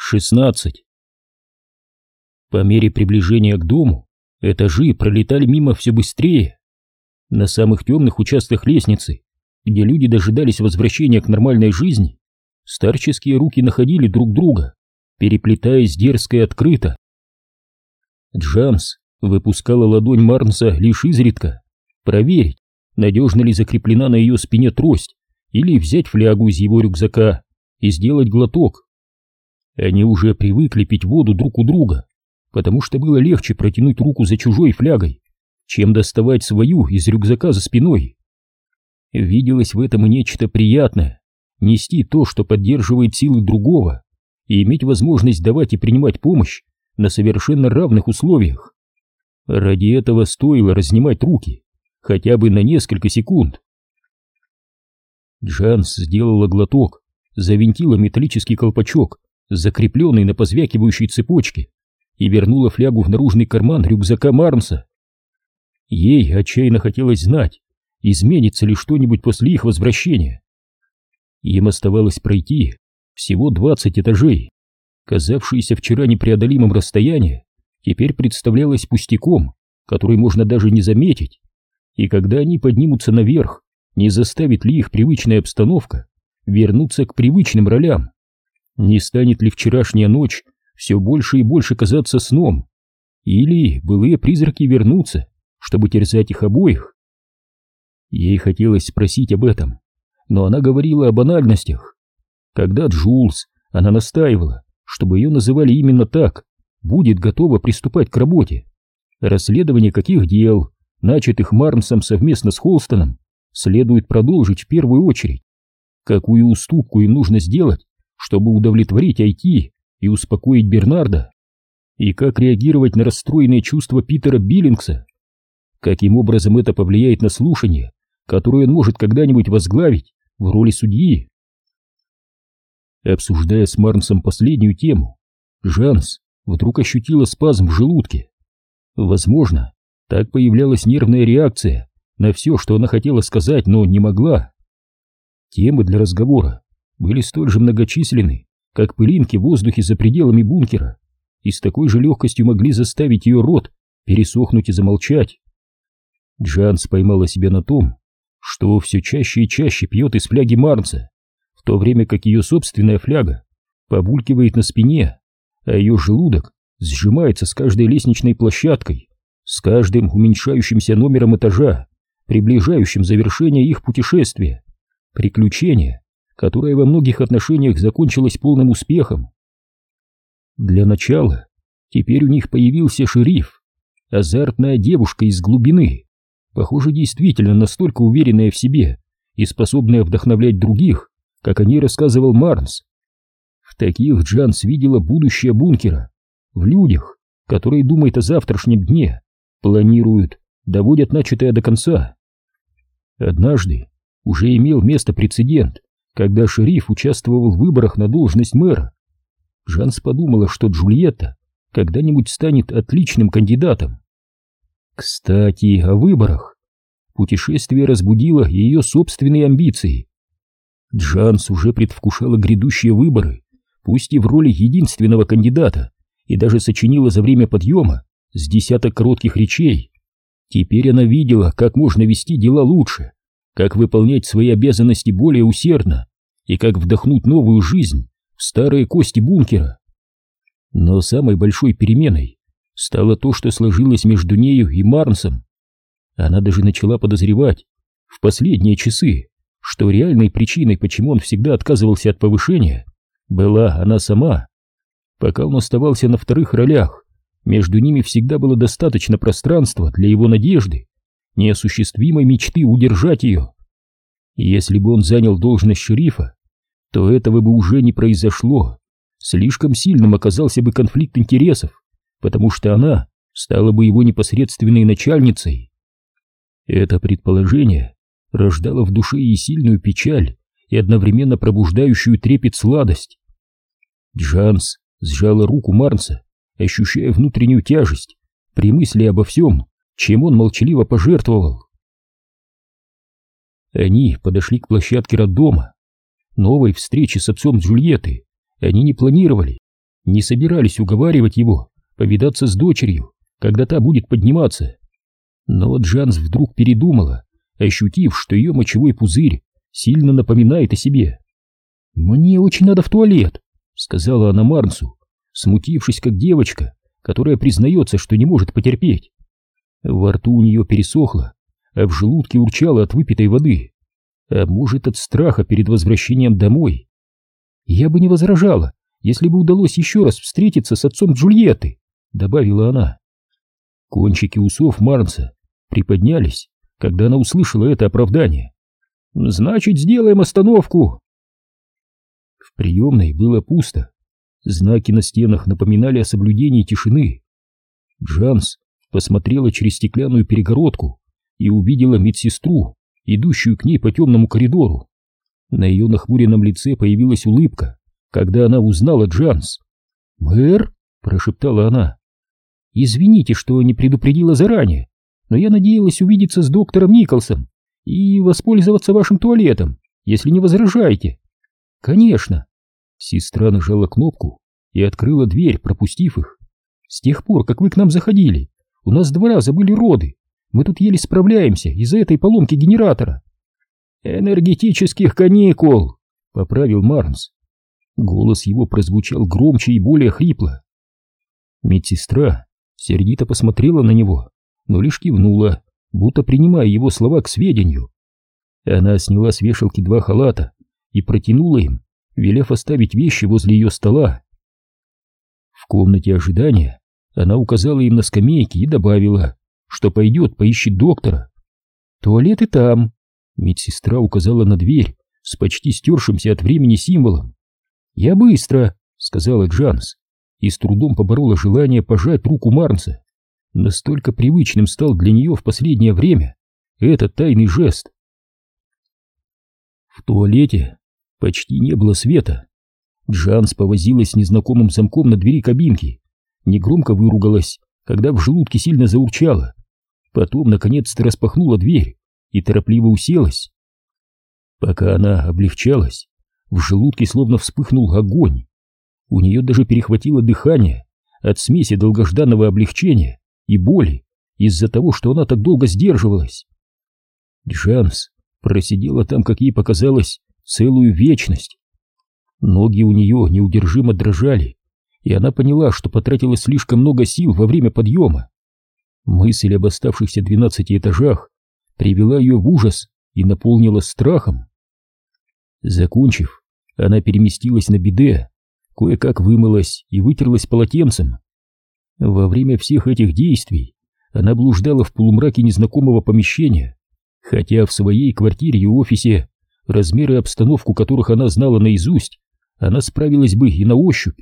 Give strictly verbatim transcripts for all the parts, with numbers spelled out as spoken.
шестнадцать. По мере приближения к дому этажи пролетали мимо все быстрее. На самых темных участках лестницы, где люди дожидались возвращения к нормальной жизни, старческие руки находили друг друга, переплетаясь дерзко и открыто. Джанс выпускала ладонь Марнса лишь изредка, проверить, надежно ли закреплена на ее спине трость, или взять флягу из его рюкзака и сделать глоток. Они уже привыкли пить воду друг у друга, потому что было легче протянуть руку за чужой флягой, чем доставать свою из рюкзака за спиной. Виделось в этом и нечто приятное — нести то, что поддерживает силы другого, и иметь возможность давать и принимать помощь на совершенно равных условиях. Ради этого стоило разнимать руки, хотя бы на несколько секунд. Джанс сделала глоток, завинтила металлический колпачок, закрепленный на позвякивающей цепочке, и вернула флягу в наружный карман рюкзака Марнса. Ей отчаянно хотелось знать, изменится ли что-нибудь после их возвращения. Им оставалось пройти всего двадцать этажей. Казавшееся вчера непреодолимым расстояние теперь представлялось пустяком, который можно даже не заметить. И когда они поднимутся наверх, не заставит ли их привычная обстановка вернуться к привычным ролям? Не станет ли вчерашняя ночь все больше и больше казаться сном? Или былые призраки вернутся, чтобы терзать их обоих? Ей хотелось спросить об этом, но она говорила о банальностях. Когда Джулс, она настаивала, чтобы ее называли именно так, будет готова приступать к работе. Расследование каких дел, начатых Марнсом совместно с Холстоном, следует продолжить в первую очередь. Какую уступку им нужно сделать, чтобы удовлетворить ай ти и успокоить Бернарда? И как реагировать на расстроенные чувства Питера Биллингса? Каким образом это повлияет на слушание, которое он может когда-нибудь возглавить в роли судьи? Обсуждая с Марнсом последнюю тему, Жанс вдруг ощутила спазм в желудке. Возможно, так появлялась нервная реакция на все, что она хотела сказать, но не могла. Темы для разговора были столь же многочисленны, как пылинки в воздухе за пределами бункера, и с такой же легкостью могли заставить ее рот пересохнуть и замолчать. Джанс поймала себя на том, что все чаще и чаще пьет из фляги Марнса, в то время как ее собственная фляга побулькивает на спине, а ее желудок сжимается с каждой лестничной площадкой, с каждым уменьшающимся номером этажа, приближающим завершение их путешествия, приключение, которое во многих отношениях закончилось полным успехом. Для начала, теперь у них появился шериф, азартная девушка из глубины, похоже, действительно настолько уверенная в себе и способная вдохновлять других, как о ней рассказывал Марнс. В таких Джанс видела будущее бункера, в людях, которые думают о завтрашнем дне, планируют, доводят начатое до конца. Однажды уже имел место прецедент, когда шериф участвовал в выборах на должность мэра. Жанс подумала, что Джульетта когда-нибудь станет отличным кандидатом. Кстати, о выборах. Путешествие разбудило ее собственные амбиции. Джанс уже предвкушала грядущие выборы, пусть и в роли единственного кандидата, и даже сочинила за время подъема с десяток коротких речей. Теперь она видела, как можно вести дела лучше, как выполнять свои обязанности более усердно и как вдохнуть новую жизнь в старые кости бункера. Но самой большой переменой стало то, что сложилось между нею и Марнсом. Она даже начала подозревать в последние часы, что реальной причиной, почему он всегда отказывался от повышения, была она сама. Пока он оставался на вторых ролях, между ними всегда было достаточно пространства для его надежды, неосуществимой мечты удержать ее. Если бы он занял должность шерифа, то этого бы уже не произошло. Слишком сильным оказался бы конфликт интересов, потому что она стала бы его непосредственной начальницей. Это предположение рождало в душе и сильную печаль, и одновременно пробуждающую трепет сладость. Джанс сжала руку Марнса, ощущая внутреннюю тяжесть при мысли обо всем, чем он молчаливо пожертвовал. Они подошли к площадке роддома. Новой встречи с отцом Джульетты они не планировали. не собирались уговаривать его повидаться с дочерью, когда та будет подниматься. Но Джанс вдруг передумала, ощутив, что ее мочевой пузырь сильно напоминает о себе. «Мне очень надо в туалет», — сказала она Марнсу, смутившись как девочка, которая признается, что не может потерпеть. Во рту у нее пересохло, а в желудке урчало от выпитой воды, а может, от страха перед возвращением домой. «Я бы не возражала, если бы удалось еще раз встретиться с отцом Джульетты», — добавила она. Кончики усов Марнса приподнялись, когда она услышала это оправдание. «Значит, сделаем остановку». В приемной было пусто. Знаки на стенах напоминали о соблюдении тишины. Джанс посмотрела через стеклянную перегородку и увидела медсестру, идущую к ней по темному коридору. На ее нахмуренном лице появилась улыбка, когда она узнала Джанс. «Мэр?» — прошептала она. «Извините, что не предупредила заранее, но я надеялась увидеться с доктором Николсом и воспользоваться вашим туалетом, если не возражаете». «Конечно». Сестра нажала кнопку и открыла дверь, пропустив их. «С тех пор, как вы к нам заходили, у нас два раза были роды. Мы тут еле справляемся из-за этой поломки генератора». «Энергетических каникул», — поправил Марнс. Голос его прозвучал громче и более хрипло. Медсестра сердито посмотрела на него, но лишь кивнула, будто принимая его слова к сведению. Она сняла с вешалки два халата и протянула им, велев оставить вещи возле ее стола. В комнате ожидания она указала им на скамейки и добавила, что пойдет поищет доктора. «Туалеты там», — медсестра указала на дверь с почти стершимся от времени символом. «Я быстро», — сказала Джанс, и с трудом поборола желание пожать руку Марнса. Настолько привычным стал для нее в последнее время этот тайный жест. В туалете почти не было света. Джанс повозилась с незнакомым замком на двери кабинки, негромко выругалась, когда в желудке сильно заурчало. Потом, наконец-то, распахнула дверь и торопливо уселась. Пока она облегчалась, в желудке словно вспыхнул огонь. У нее даже перехватило дыхание от смеси долгожданного облегчения и боли из-за того, что она так долго сдерживалась. Джанс просидела там, как ей показалось, целую вечность. Ноги у нее неудержимо дрожали, и она поняла, что потратила слишком много сил во время подъема. Мысль об оставшихся двенадцати этажах привела ее в ужас и наполнила страхом. Закончив, она переместилась на биде, кое-как вымылась и вытерлась полотенцем. Во время всех этих действий она блуждала в полумраке незнакомого помещения, хотя в своей квартире и офисе, размеры и обстановку которых она знала наизусть, она справилась бы и на ощупь.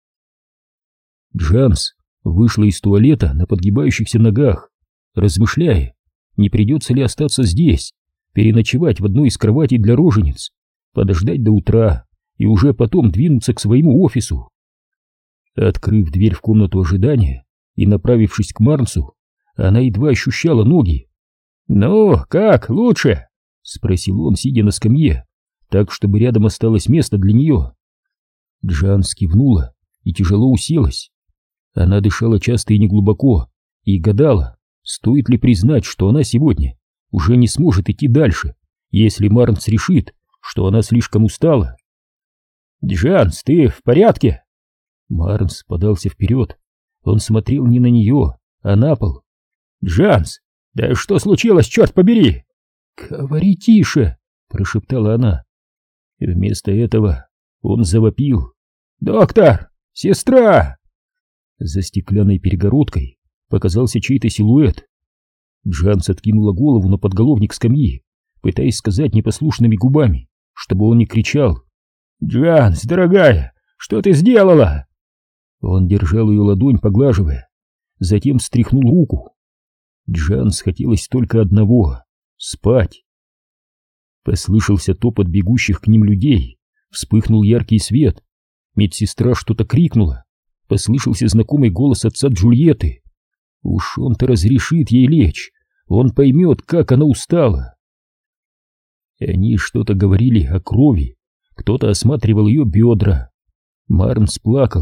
Джанс вышла из туалета на подгибающихся ногах, размышляя, не придется ли остаться здесь, переночевать в одной из кроватей для рожениц, подождать до утра и уже потом двинуться к своему офису. Открыв дверь в комнату ожидания и направившись к Марнсу, она едва ощущала ноги. «Ну, как, лучше?» — спросил он, сидя на скамье, так, чтобы рядом осталось место для нее. Джанс кивнула и тяжело уселась. Она дышала часто и неглубоко, и гадала, стоит ли признать, что она сегодня уже не сможет идти дальше, если Марнс решит, что она слишком устала. «Джанс, ты в порядке?» Марнс подался вперед. Он смотрел не на нее, а на пол. «Джанс, да что случилось, черт побери?» «Говори тише», — прошептала она. Вместо этого он завопил: «Доктор! Сестра!» За стеклянной перегородкой показался чей-то силуэт. Джанс откинула голову на подголовник скамьи, пытаясь сказать непослушными губами, чтобы он не кричал. «Джанс, дорогая, что ты сделала?» Он держал ее ладонь, поглаживая, затем встряхнул руку. Джанс хотелось только одного — спать. Послышался топот бегущих к ним людей, вспыхнул яркий свет. Медсестра что-то крикнула. Послышался знакомый голос отца Джульетты. Уж он-то разрешит ей лечь, он поймет, как она устала. Они что-то говорили о крови, кто-то осматривал ее бедра. Марнс плакал,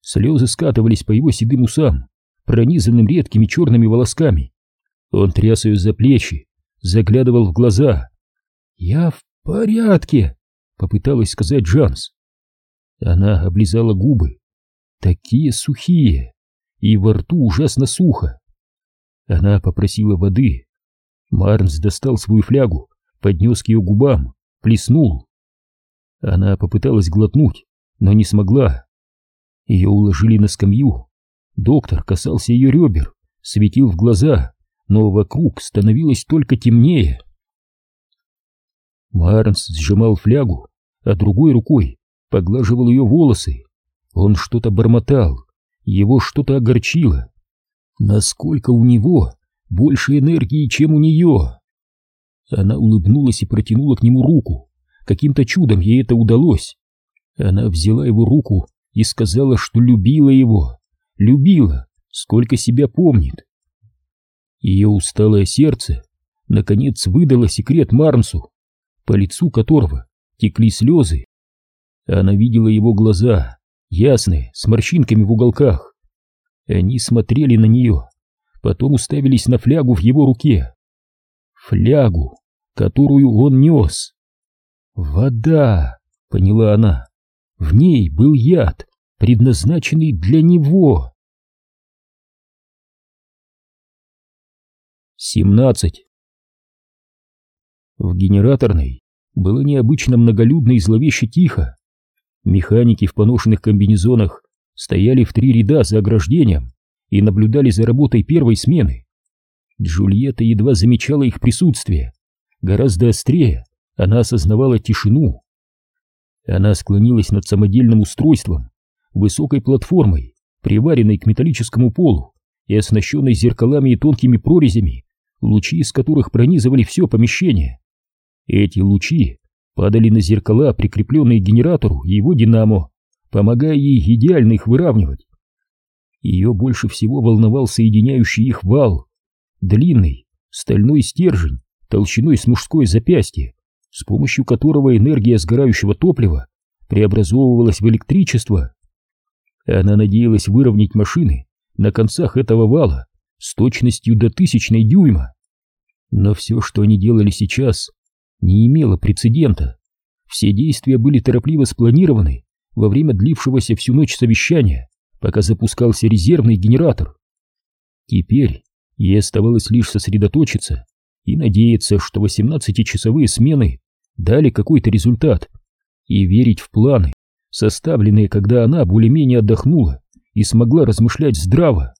Слезы скатывались по его седым усам, пронизанным редкими черными волосками. Он тряс ее за плечи, заглядывал в глаза. «Я в порядке», — попыталась сказать Жанс. Она облизала губы, такие сухие, и во рту ужасно сухо. Она попросила воды. Марнс достал свою флягу, поднес к ее губам, плеснул. Она попыталась глотнуть, но не смогла. Ее уложили на скамью. Доктор касался ее ребер, светил в глаза, но вокруг становилось только темнее. Марнс сжимал флягу, а другой рукой поглаживал ее волосы. Он что-то бормотал, его что-то огорчило. Насколько у него больше энергии, чем у нее? Она улыбнулась и протянула к нему руку. Каким-то чудом ей это удалось. Она взяла его руку и сказала, что любила его, любила, сколько себя помнит. Ее усталое сердце наконец выдало секрет Марнсу, по лицу которого текли слезы. Она видела его глаза, ясные, с морщинками в уголках. Они смотрели на нее, потом уставились на флягу в его руке. Флягу, которую он нес. «Вода», — поняла она, — «в ней был яд, предназначенный для него». семнадцать. В генераторной было необычно многолюдно и зловеще тихо. Механики в поношенных комбинезонах стояли в три ряда за ограждением и наблюдали за работой первой смены. Джульетта едва замечала их присутствие. Гораздо острее она осознавала тишину. Она склонилась над самодельным устройством, высокой платформой, приваренной к металлическому полу и оснащенной зеркалами и тонкими прорезями, лучи из которых пронизывали все помещение. Эти лучи падали на зеркала, прикрепленные к генератору и его динамо, помогая ей идеально их выравнивать. Ее больше всего волновал соединяющий их вал, длинный стальной стержень толщиной с мужское запястье, с помощью которого энергия сгорающего топлива преобразовывалась в электричество. Она надеялась выровнять машины на концах этого вала с точностью до тысячной дюйма. Но все, что они делали сейчас, не имело прецедента. Все действия были торопливо спланированы во время длившегося всю ночь совещания, пока запускался резервный генератор. Теперь ей оставалось лишь сосредоточиться и надеяться, что восемнадцатичасовые смены дали какой-то результат, и верить в планы, составленные, когда она более-менее отдохнула и смогла размышлять здраво.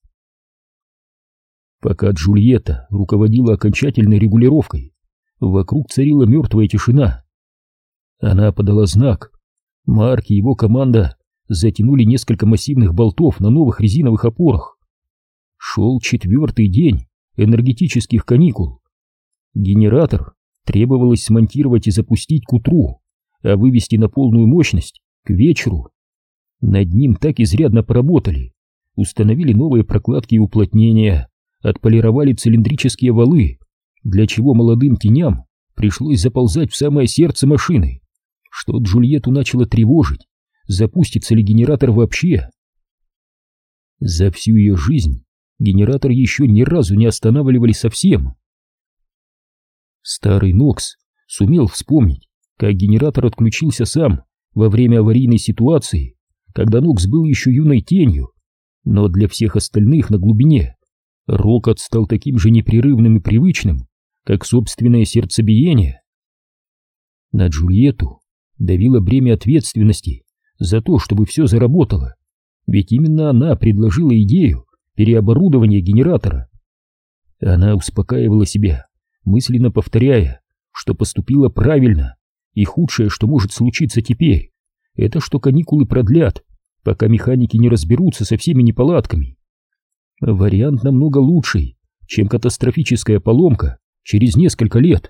Пока Джульетта руководила окончательной регулировкой, вокруг царила мертвая тишина. Она подала знак. Марк и его команда затянули несколько массивных болтов на новых резиновых опорах. Шел четвертый день энергетических каникул. Генератор требовалось смонтировать и запустить к утру, а вывести на полную мощность к вечеру. Над ним так изрядно поработали, установили новые прокладки и уплотнения, отполировали цилиндрические валы, для чего молодым теням пришлось заползать в самое сердце машины, что Джульетту начало тревожить, запустится ли генератор вообще. За всю ее жизнь генератор еще ни разу не останавливали совсем. Старый Нокс сумел вспомнить, как генератор отключился сам во время аварийной ситуации, когда Нокс был еще юной тенью, но для всех остальных на глубине рокот стал таким же непрерывным и привычным, как собственное сердцебиение. На Джульетту давило бремя ответственности за то, чтобы все заработало, ведь именно она предложила идею переоборудования генератора. Она успокаивала себя, мысленно повторяя, что поступила правильно, и худшее, что может случиться теперь, это что каникулы продлят, пока механики не разберутся со всеми неполадками. Вариант намного лучший, чем катастрофическая поломка через несколько лет.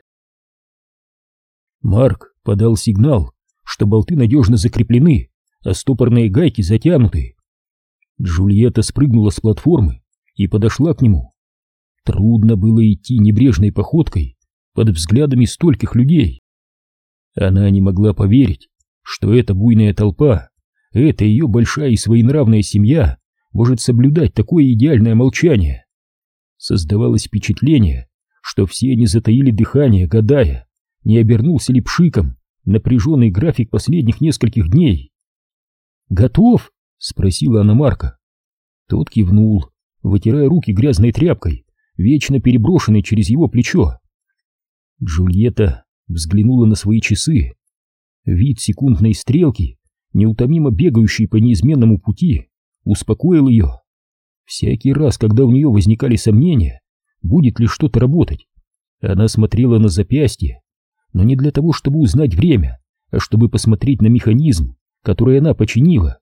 Марк подал сигнал, что болты надежно закреплены, а стопорные гайки затянуты. Джульетта спрыгнула с платформы и подошла к нему. Трудно было идти небрежной походкой под взглядами стольких людей. Она не могла поверить, что эта буйная толпа эта ее большая и своенравная семья может соблюдать такое идеальное молчание? Создавалось впечатление, что все они затаили дыхание, гадая, не обернулся ли пшиком напряженный график последних нескольких дней. «Готов?» — спросила она Марка. Тот кивнул, вытирая руки грязной тряпкой, вечно переброшенной через его плечо. Джульетта взглянула на свои часы. Вид секундной стрелки, неутомимо бегающей по неизменному пути, успокоил ее. Всякий раз, когда у нее возникали сомнения, будет ли что-то работать, она смотрела на запястье, но не для того, чтобы узнать время, а чтобы посмотреть на механизм, который она починила.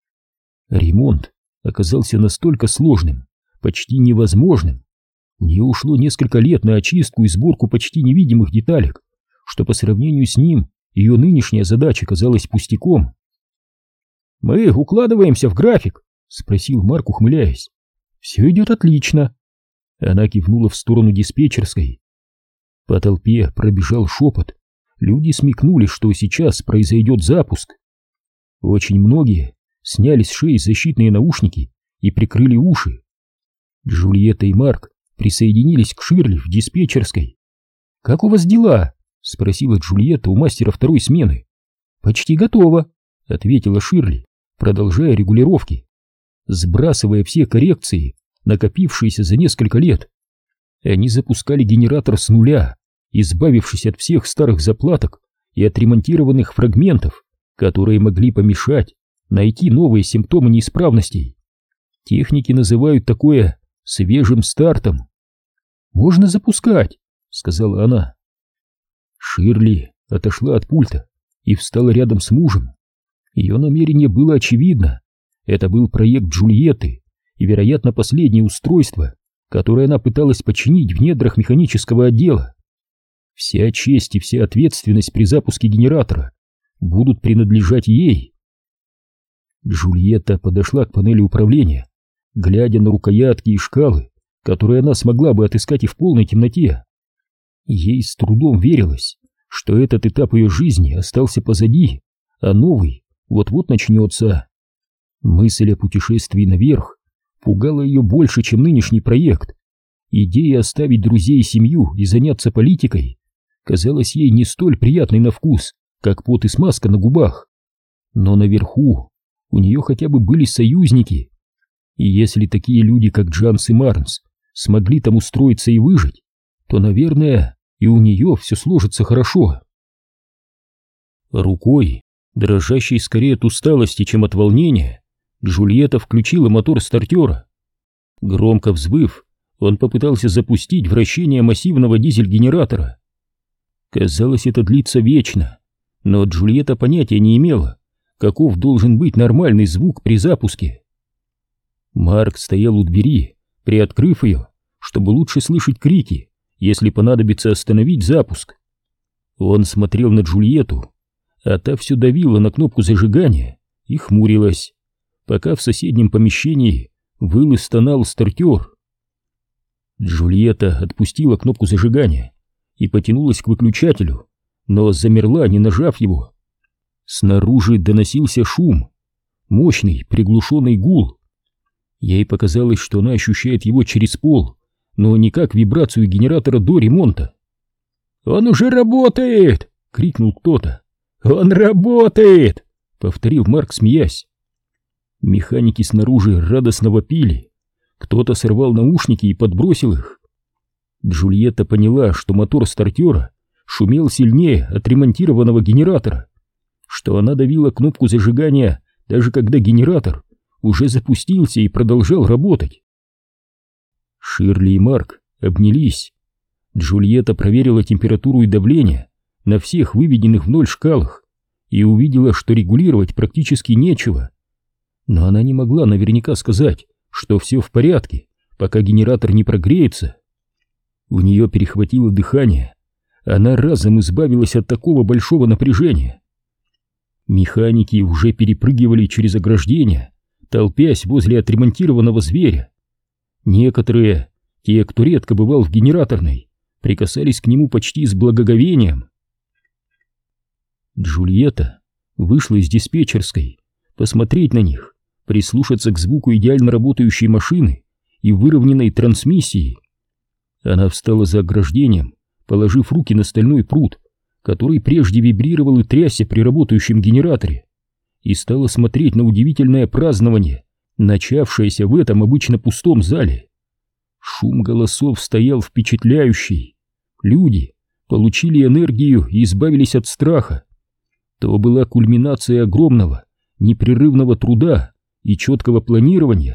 Ремонт оказался настолько сложным, почти невозможным. У нее ушло несколько лет на очистку и сборку почти невидимых деталек, что по сравнению с ним ее нынешняя задача казалась пустяком. «Мы укладываемся в график?» — спросил Марк, ухмыляясь. «Все идет отлично». Она кивнула в сторону диспетчерской. По толпе пробежал шепот. Люди смекнули, что сейчас произойдет запуск. Очень многие сняли с шеи защитные наушники и прикрыли уши. Джульетта и Марк присоединились к Ширли в диспетчерской. «Как у вас дела?» — спросила Джульетта у мастера второй смены. «Почти готово», — ответила Ширли, продолжая регулировки, сбрасывая все коррекции, накопившиеся за несколько лет. Они запускали генератор с нуля, избавившись от всех старых заплаток и отремонтированных фрагментов, которые могли помешать найти новые симптомы неисправностей. Техники называют такое свежим стартом. «Можно запускать», — сказала она. Ширли отошла от пульта и встала рядом с мужем. Ее намерение было очевидно. Это был проект Джульетты и, вероятно, последнее устройство, которое она пыталась починить в недрах механического отдела. Вся честь и вся ответственность при запуске генератора будут принадлежать ей. Джульетта подошла к панели управления, глядя на рукоятки и шкалы, которые она смогла бы отыскать и в полной темноте. Ей с трудом верилось, что этот этап ее жизни остался позади, а новый вот-вот начнется. Мысль о путешествии наверх пугала ее больше, чем нынешний проект. Идея оставить друзей и семью и заняться политикой казалась ей не столь приятной на вкус, как пот и смазка на губах. Но наверху у нее хотя бы были союзники, и если такие люди, как Джанс и Марнс, смогли там устроиться и выжить, то, наверное, и у нее все сложится хорошо. Рукой, дрожащей скорее от усталости, чем от волнения, Джульетта включила мотор стартера. Громко взвыв, он попытался запустить вращение массивного дизель-генератора. Казалось, это длится вечно, но Джульетта понятия не имела, каков должен быть нормальный звук при запуске. Марк стоял у двери, приоткрыв ее, чтобы лучше слышать крики, если понадобится остановить запуск. Он смотрел на Джульетту, а та все давила на кнопку зажигания и хмурилась, пока в соседнем помещении выл и стонал стартер. Джульетта отпустила кнопку зажигания и потянулась к выключателю, но замерла, не нажав его. Снаружи доносился шум, мощный приглушенный гул. Ей показалось, что она ощущает его через пол, но не как вибрацию генератора до ремонта. «Он уже работает!» — крикнул кто-то. «Он работает!» — повторил Марк, смеясь. Механики снаружи радостно вопили. Кто-то сорвал наушники и подбросил их. Джульетта поняла, что мотор стартера шумел сильнее отремонтированного генератора, что она давила кнопку зажигания, даже когда генератор уже запустился и продолжал работать. Ширли и Марк обнялись. Джульетта проверила температуру и давление на всех выведенных в ноль шкалах и увидела, что регулировать практически нечего. Но она не могла наверняка сказать, что все в порядке, пока генератор не прогреется. У нее перехватило дыхание. Она разом избавилась от такого большого напряжения. Механики уже перепрыгивали через ограждение, толпясь возле отремонтированного зверя. Некоторые, те, кто редко бывал в генераторной, прикасались к нему почти с благоговением. Джульетта вышла из диспетчерской, посмотреть на них, прислушаться к звуку идеально работающей машины и выровненной трансмиссии. Она встала за ограждением, положив руки на стальной прут, который прежде вибрировал и трясся при работающем генераторе, и стала смотреть на удивительное празднование, начавшееся в этом обычно пустом зале. Шум голосов стоял впечатляющий. Люди получили энергию и избавились от страха. То была кульминация огромного, непрерывного труда и четкого планирования.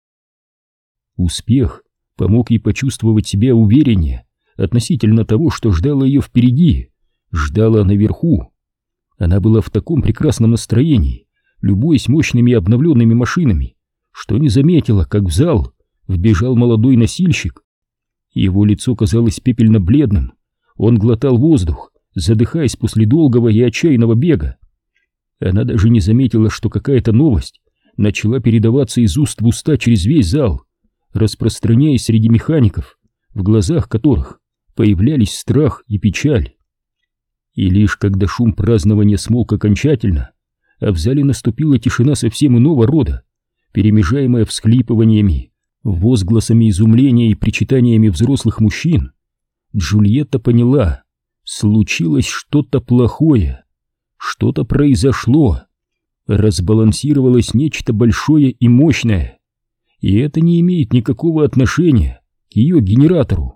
Успех помог ей почувствовать себя увереннее относительно того, что ждало ее впереди, ждало наверху. Она была в таком прекрасном настроении, любуясь мощными обновленными машинами, что не заметила, как в зал вбежал молодой носильщик. Его лицо казалось пепельно-бледным, он глотал воздух, задыхаясь после долгого и отчаянного бега. Она даже не заметила, что какая-то новость начала передаваться из уст в уста через весь зал, распространяясь среди механиков, в глазах которых появлялись страх и печаль. И лишь когда шум празднования смолк окончательно, а в зале наступила тишина совсем иного рода, перемежаемая всхлипываниями, возгласами изумления и причитаниями взрослых мужчин, Джульетта поняла, случилось что-то плохое, что-то произошло, разбалансировалось нечто большое и мощное, и это не имеет никакого отношения к ее генератору.